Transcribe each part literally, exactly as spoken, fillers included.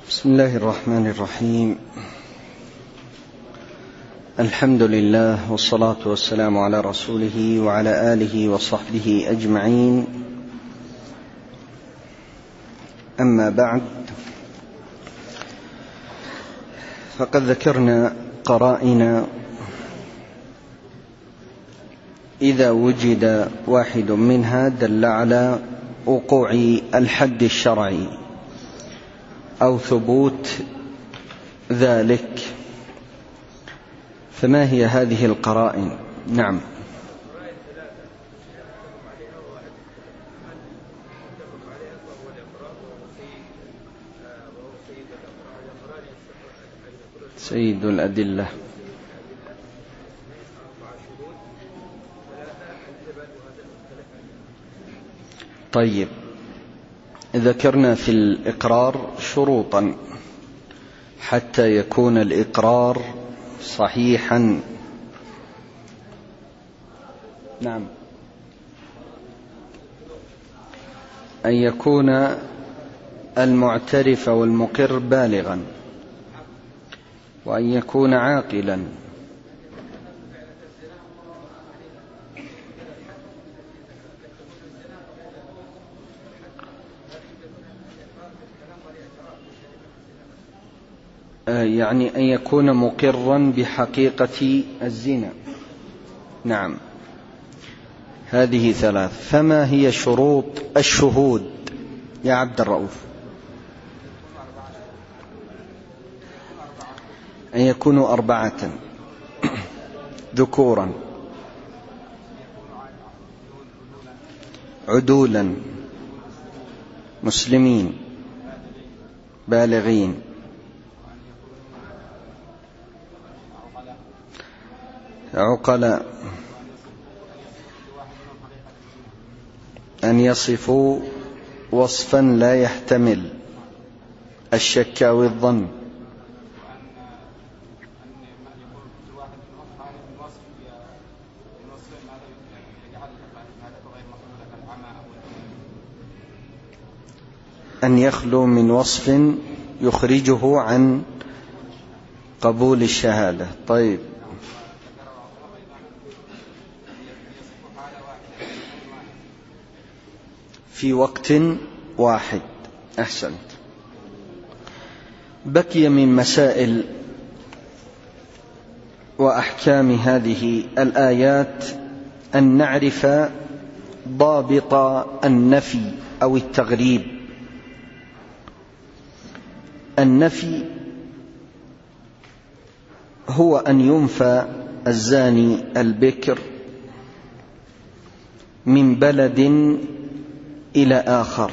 بسم الله الرحمن الرحيم. الحمد لله والصلاة والسلام على رسوله وعلى آله وصحبه أجمعين. أما بعد، فقد ذكرنا قرائن إذا وجد واحد منها دل على وقوع الحد الشرعي أو ثبوت ذلك. فما هي هذه القرائن؟ نعم. سيد الأدلة. طيب، ذكرنا في الإقرار شروطا حتى يكون الإقرار صحيحا. نعم. أن يكون المعترف والمقر بالغا، وأن يكون عاقلا، يعني أن يكون مقرا بحقيقة الزنا. نعم، هذه ثلاث. فما هي شروط الشهود يا عبد الرؤوف؟ أن يكونوا أربعة ذكورا عدولا مسلمين بالغين، عقلاء، أن يصفوا وصفا لا يحتمل الشك أو الظن، أن يخلو من وصف يخرجه عن قبول الشهادة. طيب، في وقت واحد. أحسنت. بقي من مسائل وأحكام هذه الآيات أن نعرف ضابط النفي أو التغريب. النفي هو أن ينفى الزاني البكر من بلد إلى آخر،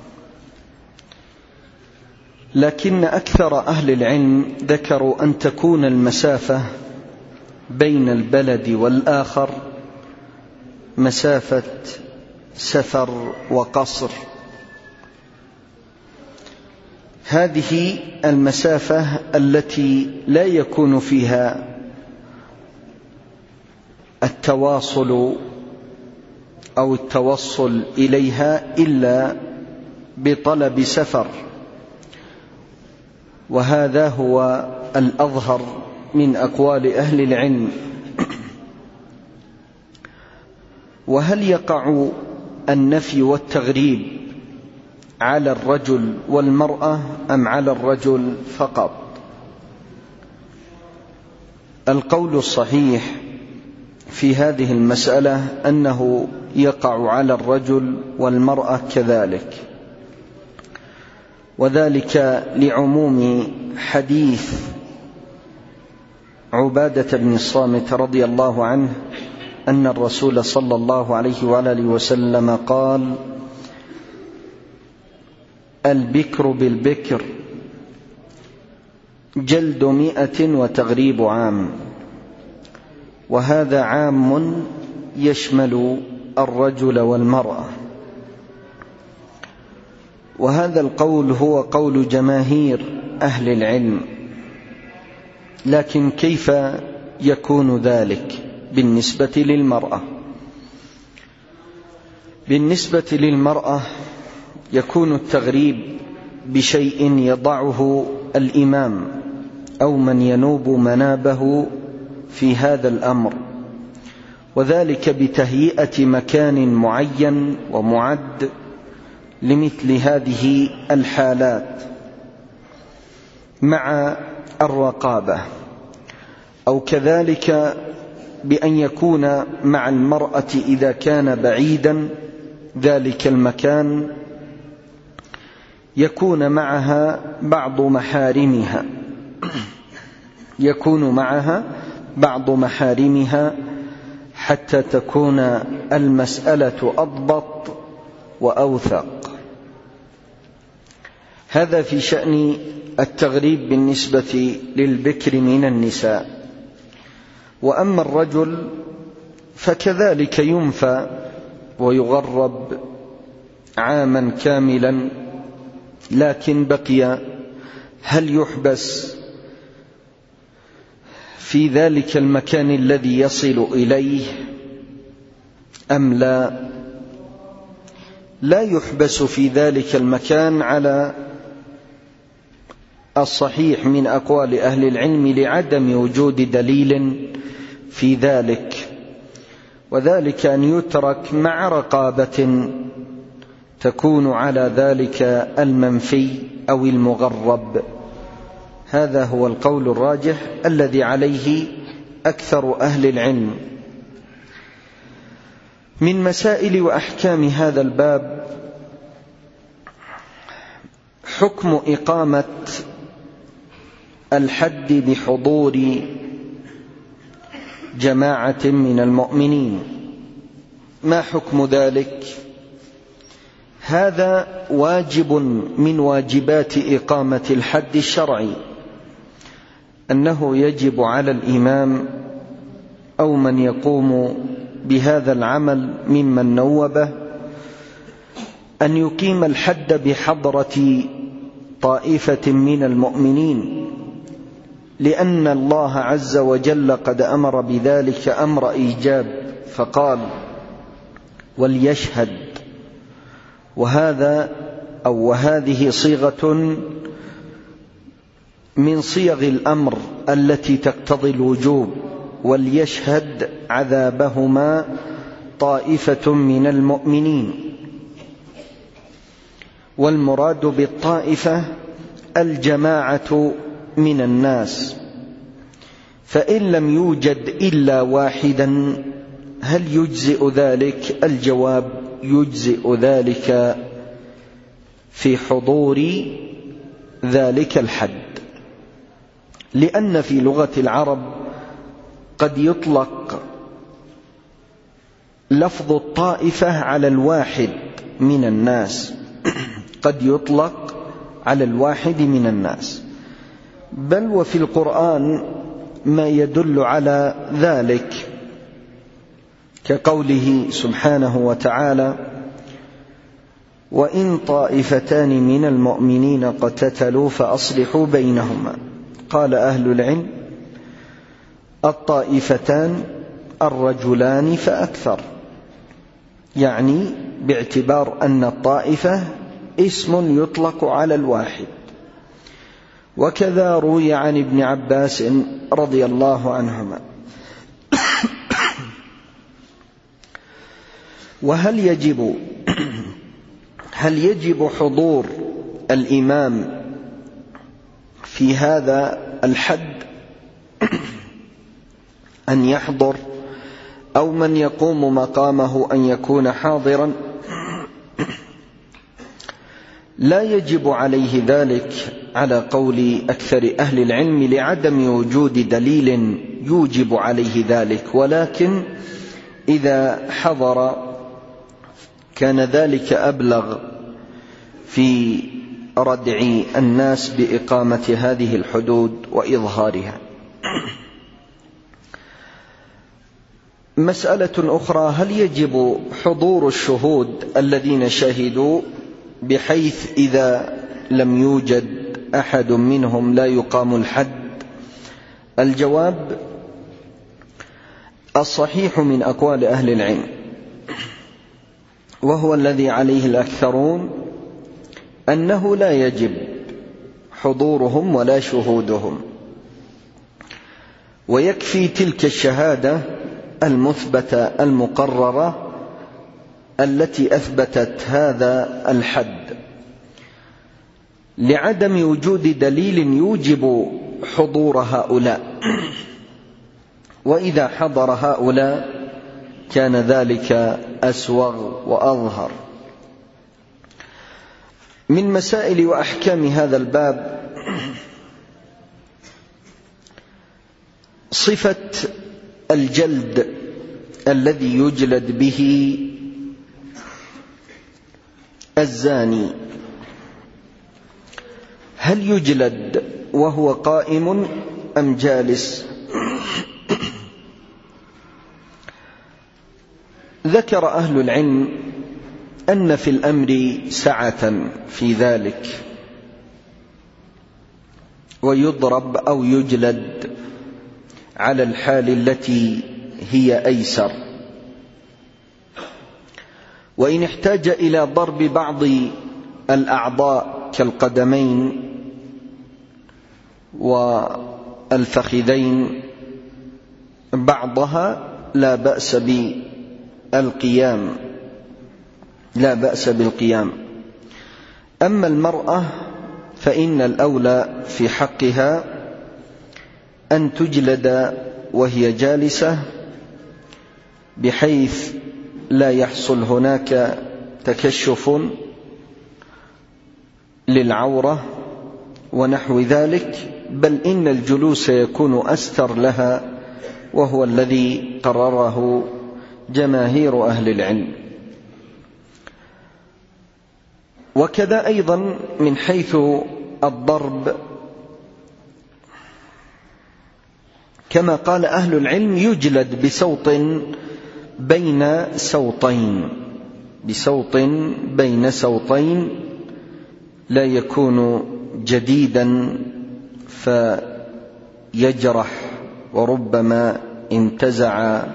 لكن أكثر أهل العلم ذكروا أن تكون المسافة بين البلد والآخر مسافة سفر وقصر. هذه المسافة التي لا يكون فيها التواصل أو التوصل إليها إلا بطلب سفر، وهذا هو الأظهر من أقوال أهل العلم. وهل يقع النفي والتغريب على الرجل والمرأة أم على الرجل فقط؟ القول الصحيح في هذه المسألة أنه يقع على الرجل والمرأة كذلك، وذلك لعموم حديث عبادة بن الصامت رضي الله عنه أن الرسول صلى الله عليه وآله وسلم قال: البكر بالبكر جلد مئة وتغريب عام. وهذا عام يشمل الرجل والمرأة. وهذا القول هو قول جماهير أهل العلم، لكن كيف يكون ذلك بالنسبة للمرأة؟ بالنسبة للمرأة يكون التغريب بشيء يضعه الإمام أو من ينوب منابه في هذا الأمر، وذلك بتهيئة مكان معين ومعد لمثل هذه الحالات مع الرقابة، أو كذلك بأن يكون مع المرأة إذا كان بعيدا ذلك المكان يكون معها بعض محارمها يكون معها بعض محارمها حتى تكون المسألة أضبط وأوثق. هذا في شأن التغريب بالنسبة للبكر من النساء. وأما الرجل فكذلك ينفى ويغرب عاما كاملا، لكن بقي هل يحبس في ذلك المكان الذي يصل إليه أم لا؟ لا يحبس في ذلك المكان على الصحيح من أقوال أهل العلم لعدم وجود دليل في ذلك، وذلك أن يترك مع رقابة تكون على ذلك المنفي أو المغرب. هذا هو القول الراجح الذي عليه أكثر أهل العلم. من مسائل وأحكام هذا الباب حكم إقامة الحد بحضور جماعة من المؤمنين. ما حكم ذلك؟ هذا واجب من واجبات إقامة الحد الشرعي، أنه يجب على الإمام أو من يقوم بهذا العمل ممن نوبه أن يقيم الحد بحضرة طائفة من المؤمنين، لأن الله عز وجل قد أمر بذلك أمر إيجاب فقال وليشهد، وهذا أو وهذه صيغة من صيغ الأمر التي تقتضي الوجوب، وليشهد عذابهما طائفة من المؤمنين. والمراد بالطائفة الجماعة من الناس، فإن لم يوجد إلا واحدا هل يجزئ ذلك؟ الجواب يجزئ ذلك في حضور ذلك الحد، لأن في لغة العرب قد يطلق لفظ الطائفة على الواحد من الناس قد يطلق على الواحد من الناس، بل وفي القرآن ما يدل على ذلك، كقوله سبحانه وتعالى وإن طائفتان من المؤمنين اقتتلوا فأصلحوا بينهما. قال أهل العلم الطائفتان الرجلان فأكثر، يعني باعتبار أن الطائفة اسم يطلق على الواحد. وكذا روي عن ابن عباس رضي الله عنهما. وهل يجب هل يجب حضور الإمام في هذا الحد أن يحضر، أو من يقوم مقامه أن يكون حاضرا؟ لا يجب عليه ذلك على قول أكثر أهل العلم لعدم وجود دليل يوجب عليه ذلك، ولكن إذا حضر كان ذلك أبلغ في ردع الناس بإقامة هذه الحدود وإظهارها. مسألة أخرى، هل يجب حضور الشهود الذين شهدوا بحيث إذا لم يوجد أحد منهم لا يقام الحد؟ الجواب الصحيح من أقوال أهل العلم، وهو الذي عليه الأكثرون، أنه لا يجب حضورهم ولا شهودهم، ويكفي تلك الشهادة المثبتة المقررة التي أثبتت هذا الحد، لعدم وجود دليل يوجب حضور هؤلاء. وإذا حضر هؤلاء كان ذلك أسوغ وأظهر. من مسائل وأحكام هذا الباب صفة الجلد الذي يجلد به الزاني. هل يجلد وهو قائم أم جالس؟ ذكر أهل العلم أن في الأمر سعة في ذلك، ويضرب أو يجلد على الحال التي هي أيسر. وإن احتاج إلى ضرب بعض الأعضاء كالقدمين والفخذين بعضها لا بأس بالقيام لا بأس بالقيام. أما المرأة فإن الأولى في حقها أن تجلد وهي جالسة، بحيث لا يحصل هناك تكشف للعورة ونحو ذلك، بل إن الجلوس يكون أستر لها، وهو الذي قرره جماهير أهل العلم. وكذا أيضا من حيث الضرب، كما قال أهل العلم يجلد بصوت بين صوتين بصوت بين صوتين لا يكون جديدا فيجرح وربما انتزع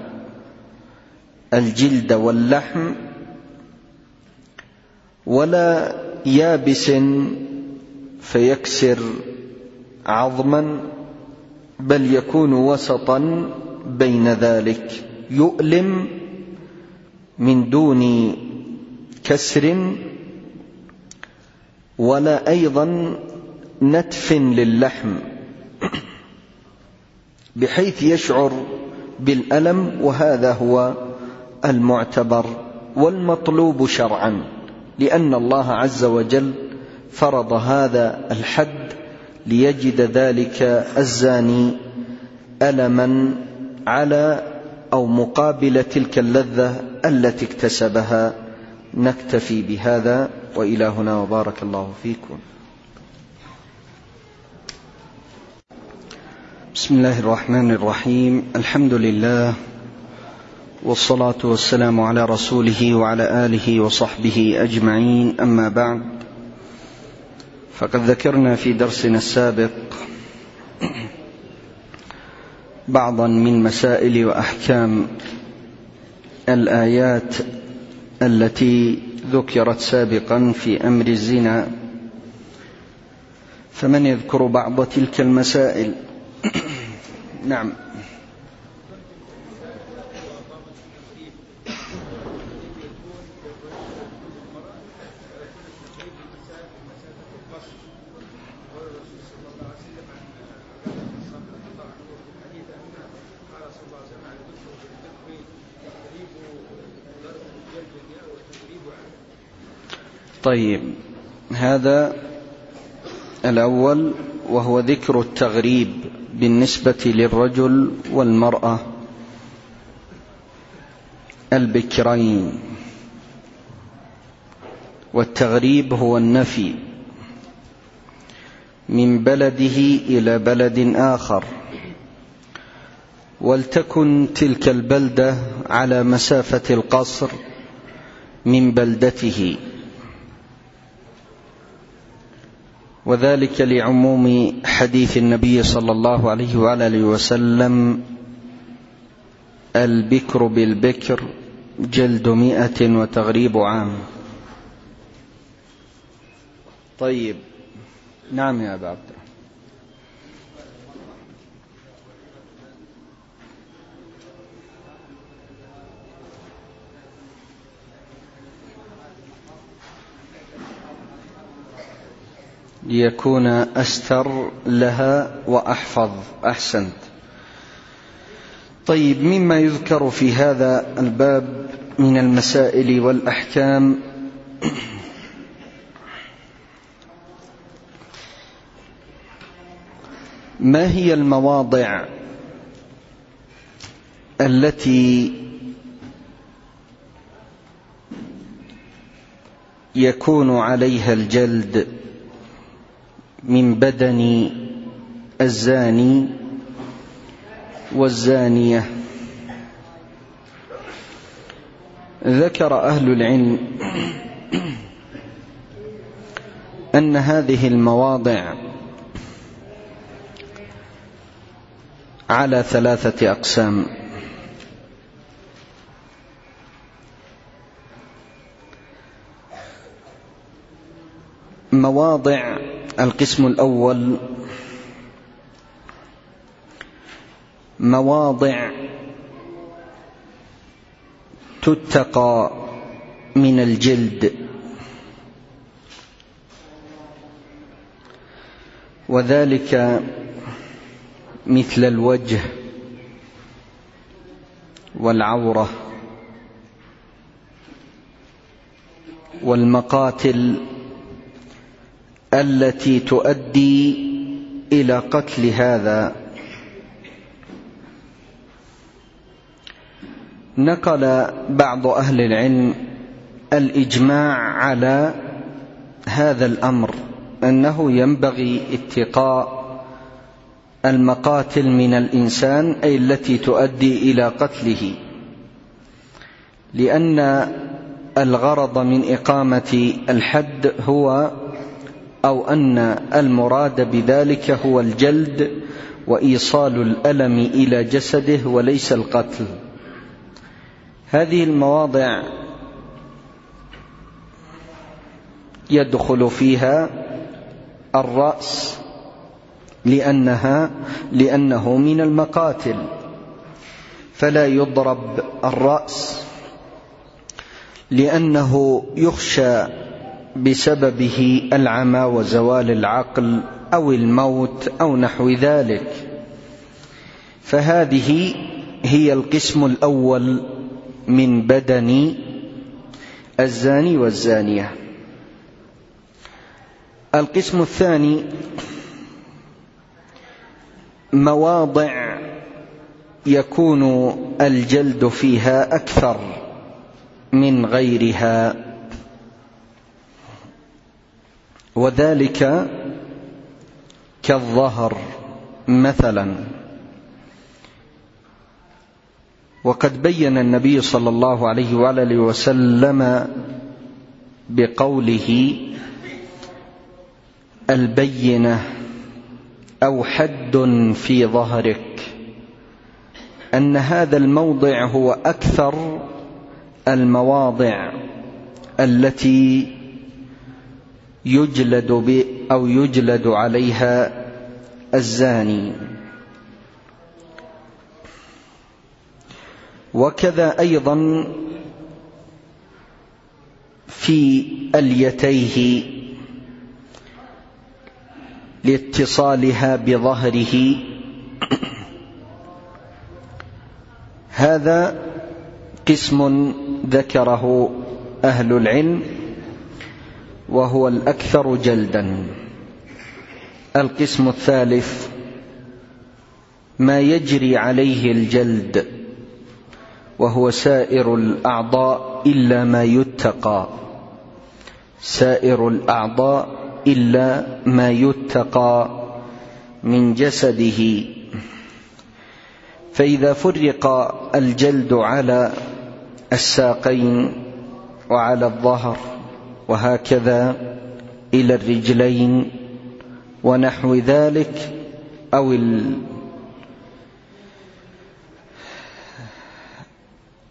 الجلد واللحم، ولا يابس فيكسر عظما، بل يكون وسطا بين ذلك، يؤلم من دون كسر ولا أيضا نتف للحم، بحيث يشعر بالألم. وهذا هو المعتبر والمطلوب شرعا، لأن الله عز وجل فرض هذا الحد ليجد ذلك الزاني ألما على أو مقابل تلك اللذة التي اكتسبها. نكتفي بهذا، وإلى هنا، وبارك الله فيكم. بسم الله الرحمن الرحيم. الحمد لله، والصلاة والسلام على رسوله وعلى آله وصحبه أجمعين. أما بعد، فقد ذكرنا في درسنا السابق بعضا من مسائل وأحكام الآيات التي ذكرت سابقا في أمر الزنا، فمن يذكر بعض تلك المسائل؟ نعم. طيب، هذا الأول، وهو ذكر التغريب بالنسبة للرجل والمرأة البكرين. والتغريب هو النفي من بلده إلى بلد آخر، ولتكن تلك البلدة على مسافة القصر من بلدته، وذلك لعموم حديث النبي صلى الله عليه وآله وسلم: البكر بالبكر جلد مئة وتغريب عام. طيب، نعم يا أبا عبد الرحمن. ليكون أستر لها وأحفظ. أحسنت. طيب، مما يذكر في هذا الباب من المسائل والأحكام ما هي المواضع التي يكون عليها الجلد من بدن الزاني والزانية؟ ذكر أهل العلم أن هذه المواضع على ثلاثة أقسام. مواضع القسم الأول مواضع تتقى من الجلد، وذلك مثل الوجه والعورة والمقاتل التي تؤدي إلى قتل هذا. نقل بعض أهل العلم الإجماع على هذا الأمر، أنه ينبغي اتقاء المقاتل من الإنسان، أي التي تؤدي إلى قتله، لأن الغرض من إقامة الحد هو أو أن المراد بذلك هو الجلد وإيصال الألم إلى جسده وليس القتل. هذه المواضع يدخل فيها الرأس لأنها لأنه من المقاتل، فلا يضرب الرأس لأنه يخشى بسببه العمى وزوال العقل أو الموت أو نحو ذلك. فهذه هي القسم الأول من بدن الزاني والزانية. القسم الثاني مواضع يكون الجلد فيها أكثر من غيرها، وذلك كالظهر مثلا. وقد بين النبي صلى الله عليه وآله وسلم بقوله البينة أو حد في ظهرك أن هذا الموضع هو أكثر المواضع التي يجلد ب أو يجلد عليها الزاني. وكذا أيضا في اليتيه لاتصالها بظهره، هذا قسم ذكره أهل العلم وهو الأكثر جلدا. القسم الثالث ما يجري عليه الجلد وهو سائر الأعضاء إلا ما يتقى، سائر الأعضاء إلا ما يتقى من جسده. فإذا فرق الجلد على الساقين وعلى الظهر وهكذا إلى الرجلين ونحو ذلك، أو ال...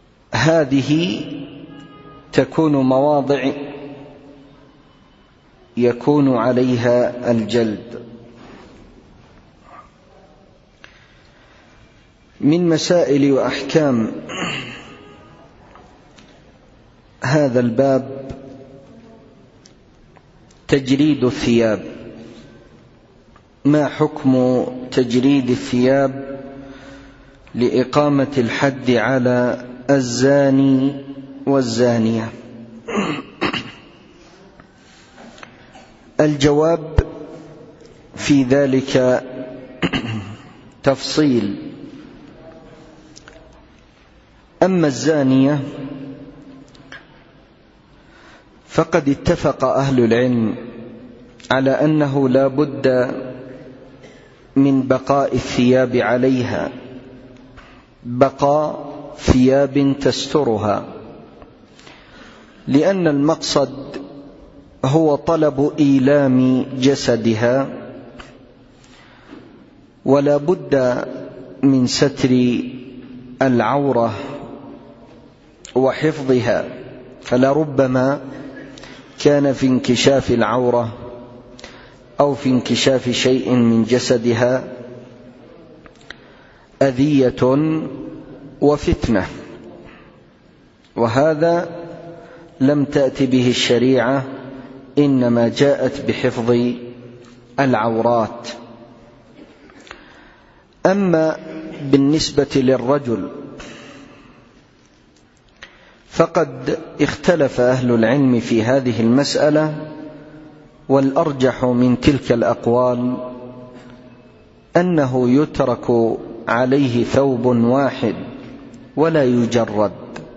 هذه تكون مواضع يكون عليها الجلد. من مسائل وأحكام هذا الباب تجريد الثياب. ما حكم تجريد الثياب لإقامة الحد على الزاني والزانية؟ الجواب في ذلك تفصيل. أما الزانية فقد اتفق أهل العلم على أنه لا بد من بقاء الثياب عليها، بقاء ثياب تسترها، لأن المقصد هو طلب إيلام جسدها، ولا بد من ستر العورة وحفظها، فلربما كان في انكشاف العورة أو في انكشاف شيء من جسدها أذية وفتنة، وهذا لم تأت به الشريعة، إنما جاءت بحفظ العورات. أما بالنسبة للرجل فقد اختلف أهل العلم في هذه المسألة، والأرجح من تلك الأقوال أنه يترك عليه ثوب واحد ولا يجرد،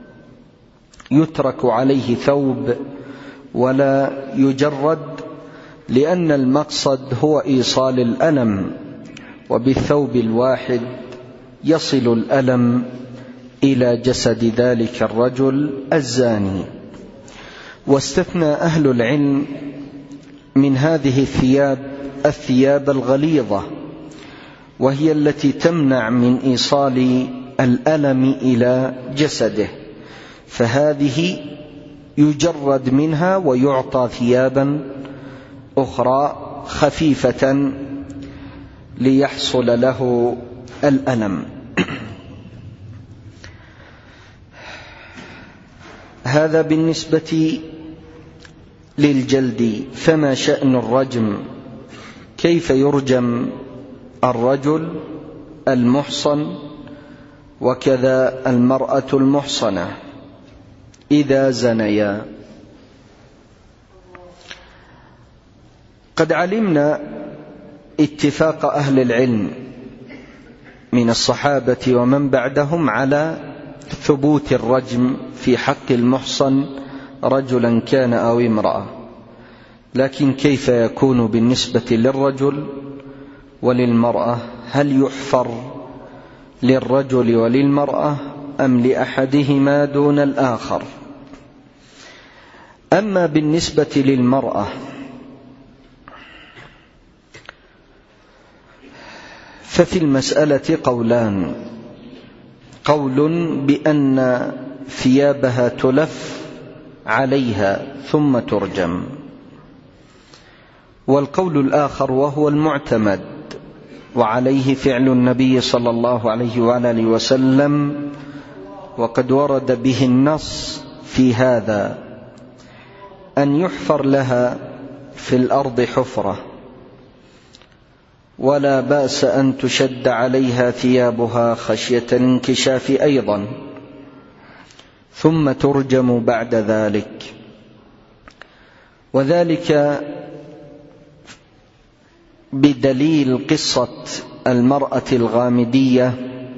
يترك عليه ثوب ولا يجرد، لأن المقصد هو إيصال الألم، وبالثوب الواحد يصل الألم إلى جسد ذلك الرجل الزاني. واستثنى أهل العلم من هذه الثياب الثياب الغليظة، وهي التي تمنع من إيصال الألم إلى جسده، فهذه يجرد منها ويعطى ثيابا أخرى خفيفة ليحصل له الألم. هذا بالنسبة للجلد. فما شأن الرجم؟ كيف يرجم الرجل المحصن وكذا المرأة المحصنة إذا زنيا؟ قد علمنا اتفاق أهل العلم من الصحابة ومن بعدهم على ثبوت الرجم في حق المحصن رجلا كان أو امرأة، لكن كيف يكون بالنسبة للرجل وللمرأة؟ هل يحفر للرجل وللمرأة أم لأحدهما دون الآخر؟ أما بالنسبة للمرأة ففي المسألة قولان: قول بأن ثيابها تلف عليها ثم ترجم، والقول الآخر وهو المعتمد وعليه فعل النبي صلى الله عليه وآله وسلم، وقد ورد به النص في هذا، أن يحفر لها في الأرض حفرة، ولا بأس أن تشد عليها ثيابها خشية الانكشاف أيضا، ثم ترجم بعد ذلك. وذلك بدليل قصة المرأة الغامدية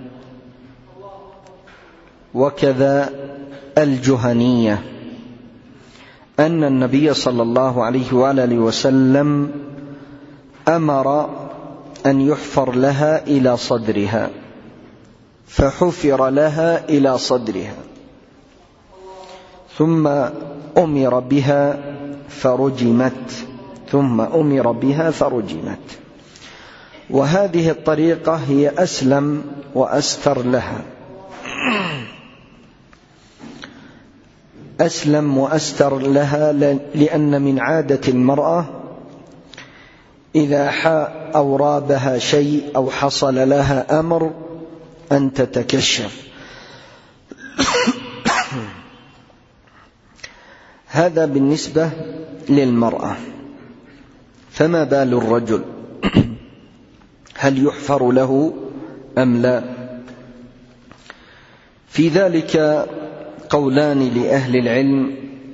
وكذا الجهنية، أن النبي صلى الله عليه وآله وسلم أمر أن يحفر لها إلى صدرها، فحفر لها إلى صدرها، ثم أمر بها فرجمت، ثم أمر بها فرجمت. وهذه الطريقة هي أسلم وأستر لها. أسلم وأستر لها، لأن من عادة المرأة إذا حاء أو رابها شيء أو حصل لها أمر أن تتكشف. هذا بالنسبة للمرأة. فما بال الرجل؟ هل يحفر له أم لا؟ في ذلك قولان لأهل العلم،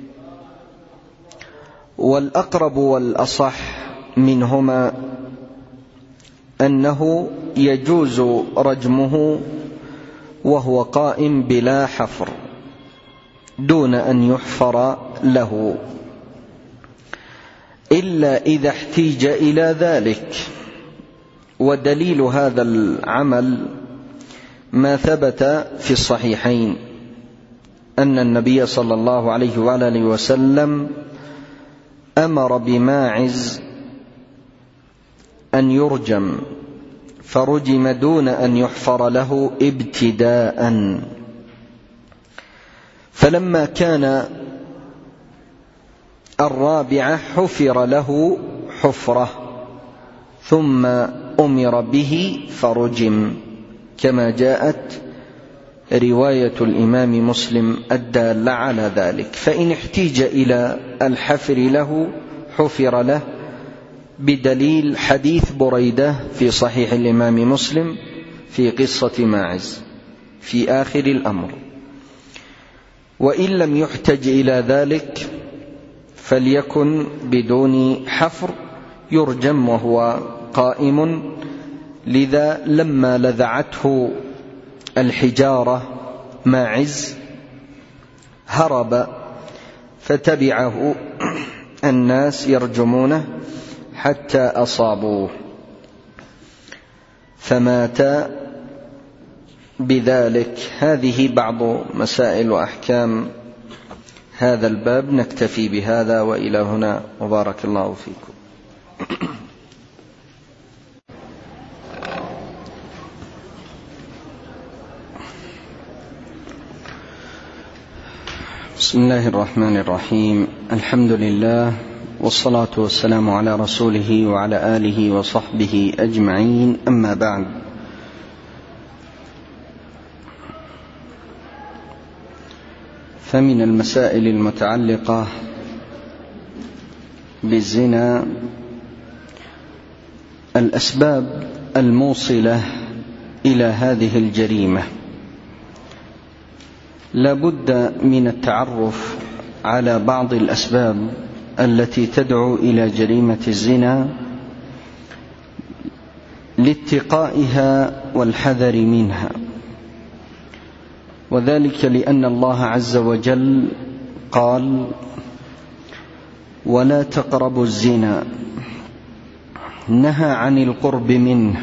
والأقرب والأصح منهما أنه يجوز رجمه وهو قائم بلا حفر دون أن يحفر له، إلا إذا احتيج إلى ذلك. ودليل هذا العمل ما ثبت في الصحيحين أن النبي صلى الله عليه وآله وسلم أمر بماعز أن يرجم، فرجم دون أن يحفر له ابتداء. فلما كان الرابعة حفر له حفرة ثم أمر به فرجم، كما جاءت رواية الإمام مسلم الدالة على ذلك. فإن احتيج إلى الحفر له حفر له بدليل حديث بريدة في صحيح الإمام مسلم في قصة ماعز في آخر الأمر. وإن لم يحتج إلى ذلك فليكن بدون حفر، يرجم وهو قائم. لذا لما لذعته الحجارة ماعز هرب، فتبعه الناس يرجمونه حتى أصابوه فمات بذلك. هذه بعض مسائل وأحكام هذا الباب. نكتفي بهذا وإلى هنا، وبارك الله فيكم. بسم الله الرحمن الرحيم. الحمد لله، والصلاة والسلام على رسوله وعلى آله وصحبه أجمعين، أما بعد. فمن المسائل المتعلقة بالزنا الأسباب الموصلة إلى هذه الجريمة. لا بد من التعرف على بعض الأسباب التي تدعو إلى جريمة الزنا لاتقائها والحذر منها، وذلك لأن الله عز وجل قال: ولا تقربوا الزنا، نهى عن القرب منه،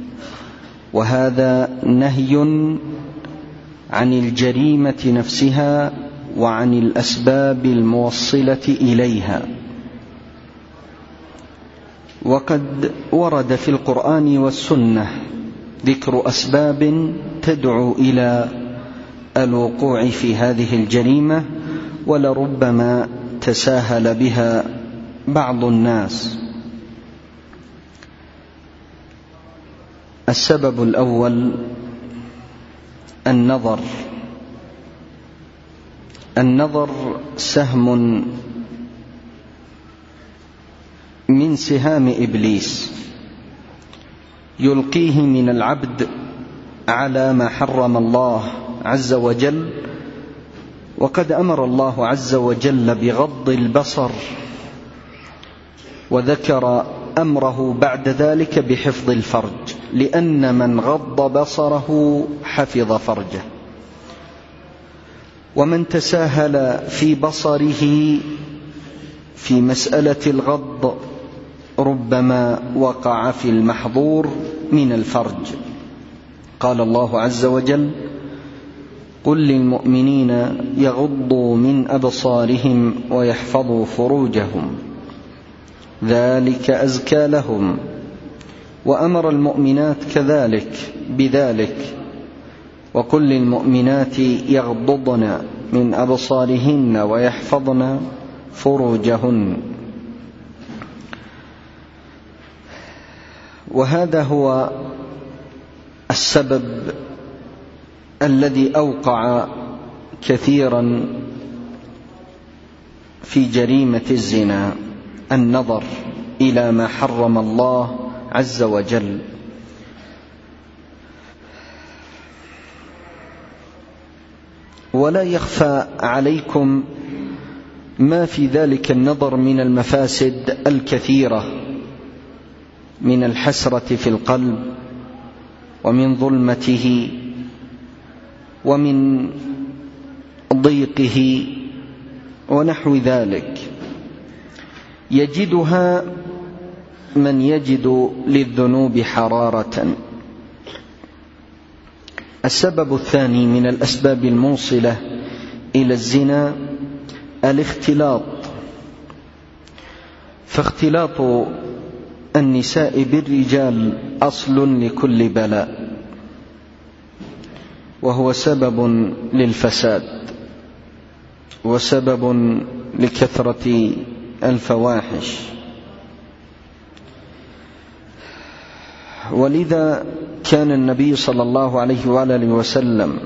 وهذا نهي عن الجريمة نفسها وعن الأسباب الموصلة إليها. وقد ورد في القرآن والسنة ذكر أسباب تدعو إلى الوقوع في هذه الجريمة، ولربما تساهل بها بعض الناس. السبب الأول النظر. النظر سهم من سهام إبليس يلقيه من العبد على ما حرم الله عز وجل. وقد أمر الله عز وجل بغض البصر، وذكر أمره بعد ذلك بحفظ الفرج، لأن من غض بصره حفظ فرجه، ومن تساهل في بصره في مسألة الغض ربما وقع في المحظور من الفرج. قال الله عز وجل: قل للمؤمنين يغضوا من أبصارهم ويحفظوا فروجهم ذلك أزكى لهم. وأمر المؤمنات كذلك بذلك: وقل للمؤمنات يغضضن من أبصارهن ويحفظن فروجهن. وهذا هو السبب الذي أوقع كثيرا في جريمة الزنا، النظر إلى ما حرم الله عز وجل. ولا يخفى عليكم ما في ذلك النظر من المفاسد الكثيرة، من الحسرة في القلب، ومن ظلمته، ومن ضيقه، ونحو ذلك، يجدها من يجد للذنوب حرارة. السبب الثاني من الأسباب الموصلة إلى الزنا الاختلاط، فاختلاط النساء بالرجال أصل لكل بلاء، وهو سبب للفساد وسبب لكثرة الفواحش. ولذا كان النبي صلى الله عليه وآله وسلم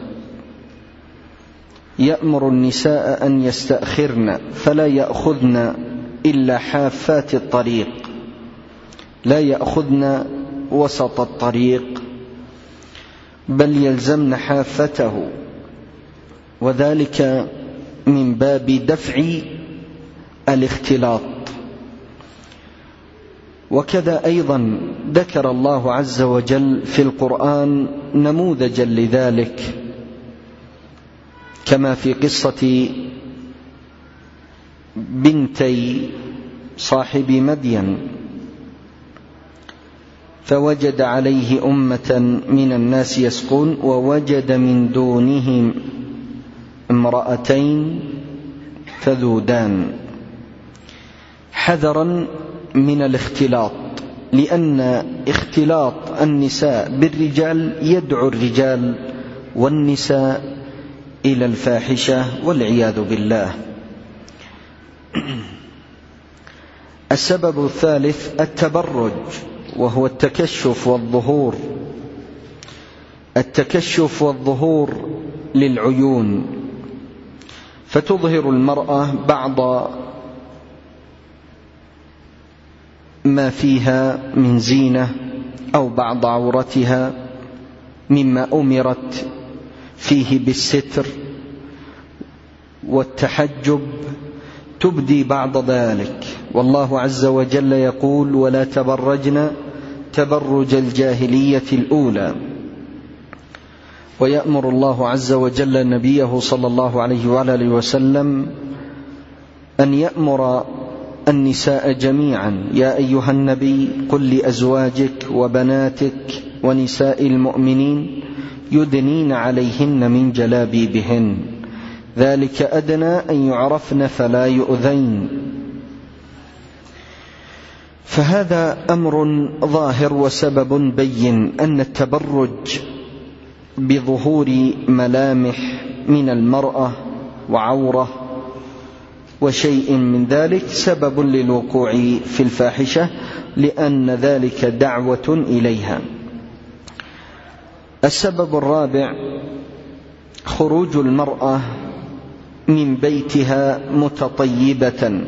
يأمر النساء أن يستأخرن فلا يأخذن إلا حافات الطريق، لا يأخذن وسط الطريق، بل يلزمن حافته، وذلك من باب دفع الاختلاط. وكذا أيضا ذكر الله عز وجل في القرآن نموذجا لذلك، كما في قصة بنتي صاحب مدين، فوجد عليه أمة من الناس يسقون، ووجد من دونهم امرأتين تذودان، حذرا من الاختلاط، لأن اختلاط النساء بالرجال يدعو الرجال والنساء إلى الفاحشة والعياذ بالله. السبب الثالث التبرج، وهو التكشف والظهور. التكشف والظهور للعيون، فتظهر المرأة بعض ما فيها من زينة أو بعض عورتها مما أمرت فيه بالستر والتحجب، تبدي بعض ذلك. والله عز وجل يقول: ولا تبرجن تبرج الجاهلية الأولى. ويأمر الله عز وجل نبيه صلى الله عليه وآله وسلم أن يأمر النساء جميعا: يا أيها النبي قل لأزواجك وبناتك ونساء المؤمنين يدنين عليهن من جلابيبهن، ذلك أدنى أن يعرفن فلا يؤذين. فهذا أمر ظاهر وسبب بين أن التبرج بظهور ملامح من المرأة وعورة وشيء من ذلك سبب للوقوع في الفاحشة، لأن ذلك دعوة إليها. السبب الرابع خروج المرأة من بيتها متطيبة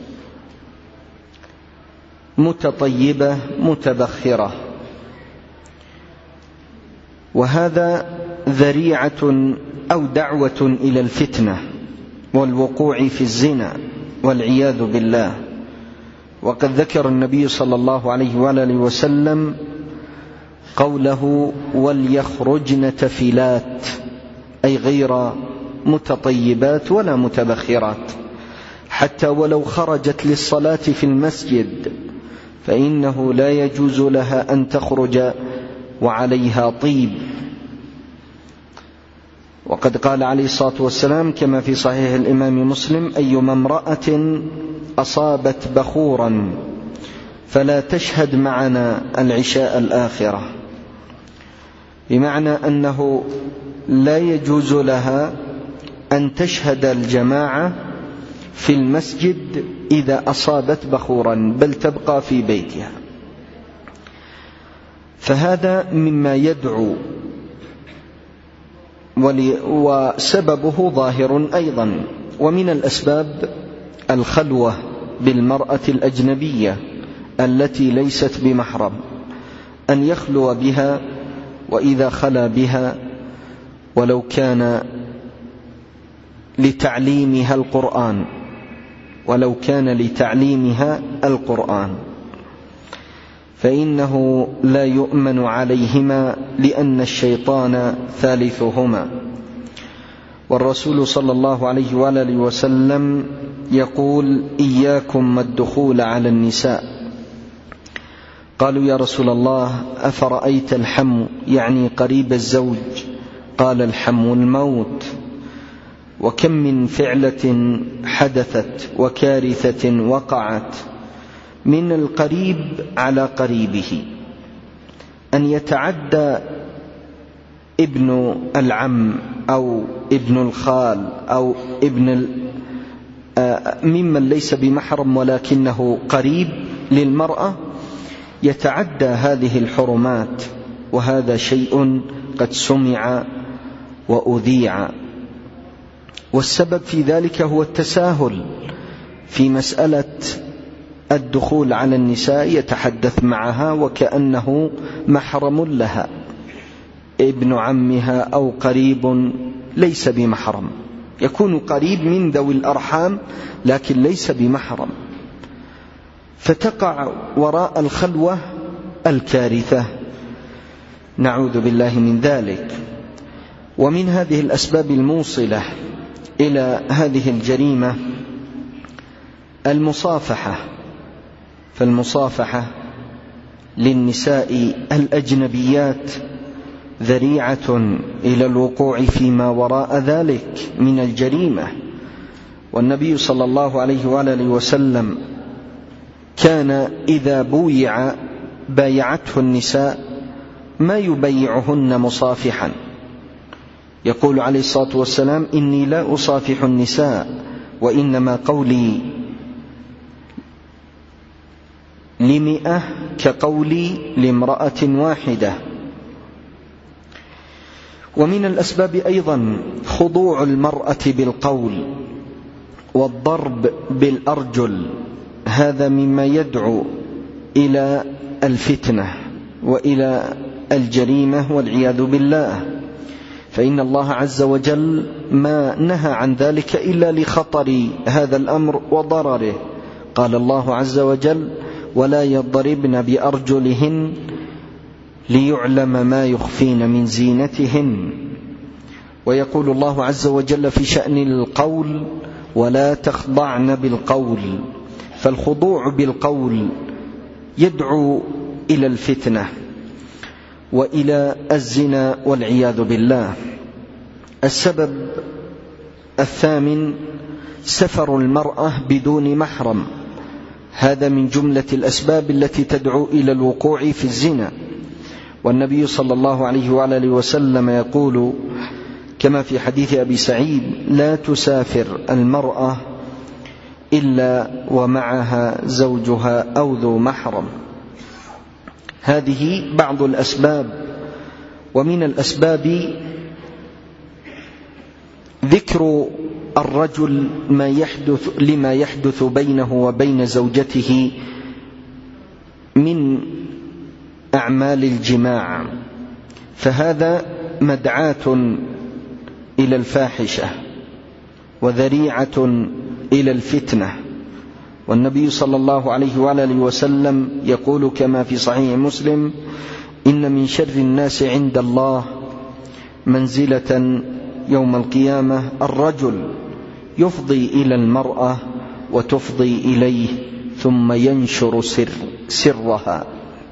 متطيبة متبخرة، وهذا ذريعة أو دعوة إلى الفتنة والوقوع في الزنا والعياذ بالله. وقد ذكر النبي صلى الله عليه وآله وسلم قوله: وليخرجن تفلات، أي غير متطيبات ولا متبخرات، حتى ولو خرجت للصلاة في المسجد فإنه لا يجوز لها أن تخرج وعليها طيب. وقد قال عليه الصلاة والسلام كما في صحيح الإمام مسلم: أيما امرأة أصابت بخورا فلا تشهد معنا العشاء الآخرة، بمعنى أنه لا يجوز لها أن تشهد الجماعة في المسجد إذا أصابت بخورا، بل تبقى في بيتها. فهذا مما يدعو، وسببه ظاهر أيضا. ومن الأسباب الخلوة بالمرأة الأجنبية التي ليست بمحرم، أن يخلو بها، وإذا خلا بها ولو كان لتعليمها القرآن ولو كان لتعليمها القرآن فإنه لا يؤمن عليهما، لأن الشيطان ثالثهما. والرسول صلى الله عليه وآله وسلم يقول: إياكم الدخول على النساء. قالوا: يا رسول الله، أفرأيت الحم، يعني قريب الزوج؟ قال: الحم الموت. وكم من فعلة حدثت وكارثة وقعت من القريب على قريبه، أن يتعدى ابن العم أو ابن الخال أو ابن ممن ليس بمحرم ولكنه قريب للمرأة، يتعدى هذه الحرمات، وهذا شيء قد سمع وأذيع. والسبب في ذلك هو التساهل في مسألة الدخول على النساء، يتحدث معها وكأنه محرم لها، ابن عمها أو قريب ليس بمحرم، يكون قريب من ذوي الأرحام لكن ليس بمحرم، فتقع وراء الخلوة الكارثة، نعوذ بالله من ذلك. ومن هذه الأسباب الموصلة إلى هذه الجريمة المصافحة، فالمصافحة للنساء الأجنبيات ذريعة إلى الوقوع فيما وراء ذلك من الجريمة. والنبي صلى الله عليه وآله وسلم كان إذا بويع بايعته النساء ما يبيعهن مصافحا، يقول عليه الصلاة والسلام: إني لا أصافح النساء، وإنما قولي لمئة كقولي لامرأة واحدة. ومن الأسباب أيضا خضوع المرأة بالقول والضرب بالأرجل، هذا مما يدعو إلى الفتنة وإلى الجريمة والعياذ بالله، فإن الله عز وجل ما نهى عن ذلك إلا لخطر هذا الأمر وضرره. قال الله عز وجل: ولا يضربن بأرجلهن ليعلم ما يخفين من زينتهن. ويقول الله عز وجل في شأن القول: ولا تخضعن بالقول. فالخضوع بالقول يدعو إلى الفتنة وإلى الزنا والعياذ بالله. السبب الثامن سفر المرأة بدون محرم، هذا من جملة الأسباب التي تدعو إلى الوقوع في الزنا. والنبي صلى الله عليه وآله وسلم يقول كما في حديث أبي سعيد: لا تسافر المرأة إلا ومعها زوجها أو ذو محرم. هذه بعض الأسباب. ومن الأسباب ذكر الرجل ما يحدث لما يحدث بينه وبين زوجته من أعمال الجماع، فهذا مدعاة إلى الفاحشة وذريعة إلى الفتنة. والنبي صلى الله عليه وآله وسلم يقول كما في صحيح مسلم: إن من شر الناس عند الله منزلة يوم القيامة الرجل يفضي إلى المرأة وتفضي إليه ثم ينشر سر سرها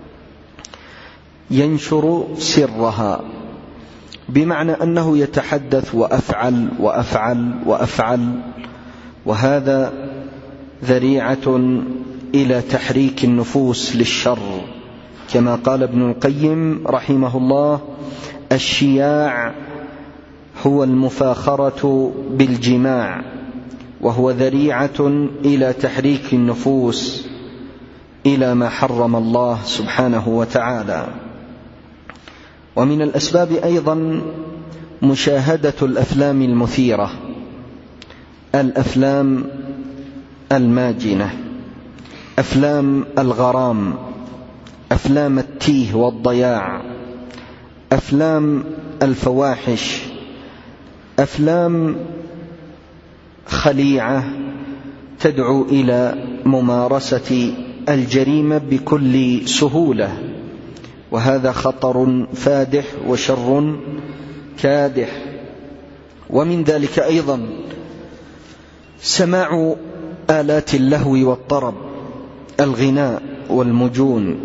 ينشر سرها بمعنى أنه يتحدث وأفعل وأفعل وأفعل، وهذا ذريعة إلى تحريك النفوس للشر، كما قال ابن القيم رحمه الله: الشياع هو المفاخرة بالجماع، وهو ذريعة إلى تحريك النفوس إلى ما حرم الله سبحانه وتعالى. ومن الأسباب أيضا مشاهدة الأفلام المثيرة، الأفلام الماجنة، أفلام الغرام، أفلام التيه والضياع، أفلام الفواحش، أفلام خليعة تدعو إلى ممارسة الجريمة بكل سهولة، وهذا خطر فادح وشر كادح. ومن ذلك أيضا سماع آلات اللهو والطرب، الغناء والمجون،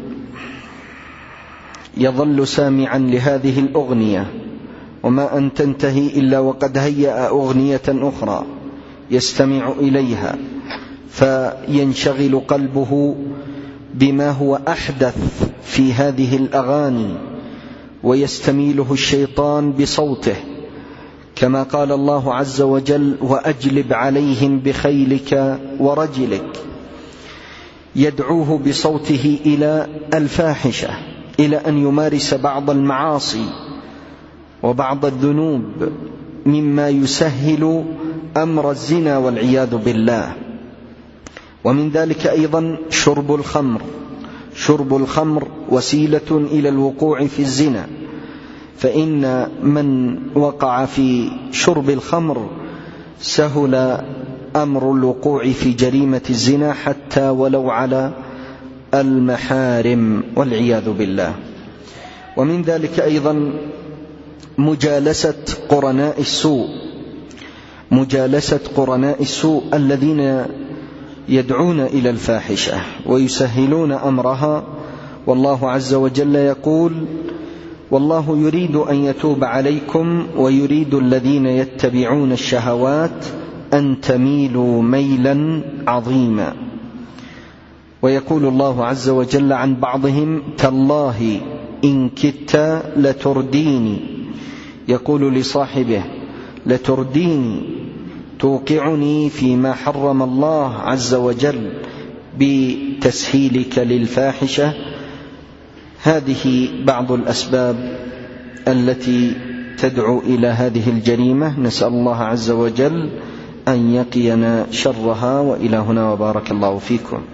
يظل سامعا لهذه الأغنية وما أن تنتهي إلا وقد هيأ أغنية أخرى يستمع إليها، فينشغل قلبه بما هو أحدث في هذه الأغاني، ويستميله الشيطان بصوته، كما قال الله عز وجل: وأجلب عليهم بخيلك ورجلك، يدعوه بصوته إلى الفاحشة، إلى أن يمارس بعض المعاصي وبعض الذنوب مما يسهل أمر الزنا والعياذ بالله. ومن ذلك أيضا شرب الخمر، شرب الخمر وسيلة إلى الوقوع في الزنا، فإن من وقع في شرب الخمر سهل أمر الوقوع في جريمة الزنا حتى ولو على المحارم والعياذ بالله. ومن ذلك أيضا مجالسة قرناء السوء، مجالسة قرناء السوء الذين يدعون إلى الفاحشة ويسهلون أمرها، والله عز وجل يقول: والله يريد أن يتوب عليكم ويريد الذين يتبعون الشهوات أن تميلوا ميلا عظيما. ويقول الله عز وجل عن بعضهم: تالله إن كدت لترديني، يقول لصاحبه: لترديني، توقعني فيما حرم الله عز وجل بتسهيلك للفاحشة. هذه بعض الأسباب التي تدعو إلى هذه الجريمة، نسأل الله عز وجل أن يقينا شرها. وإلى هنا وبارك الله فيكم.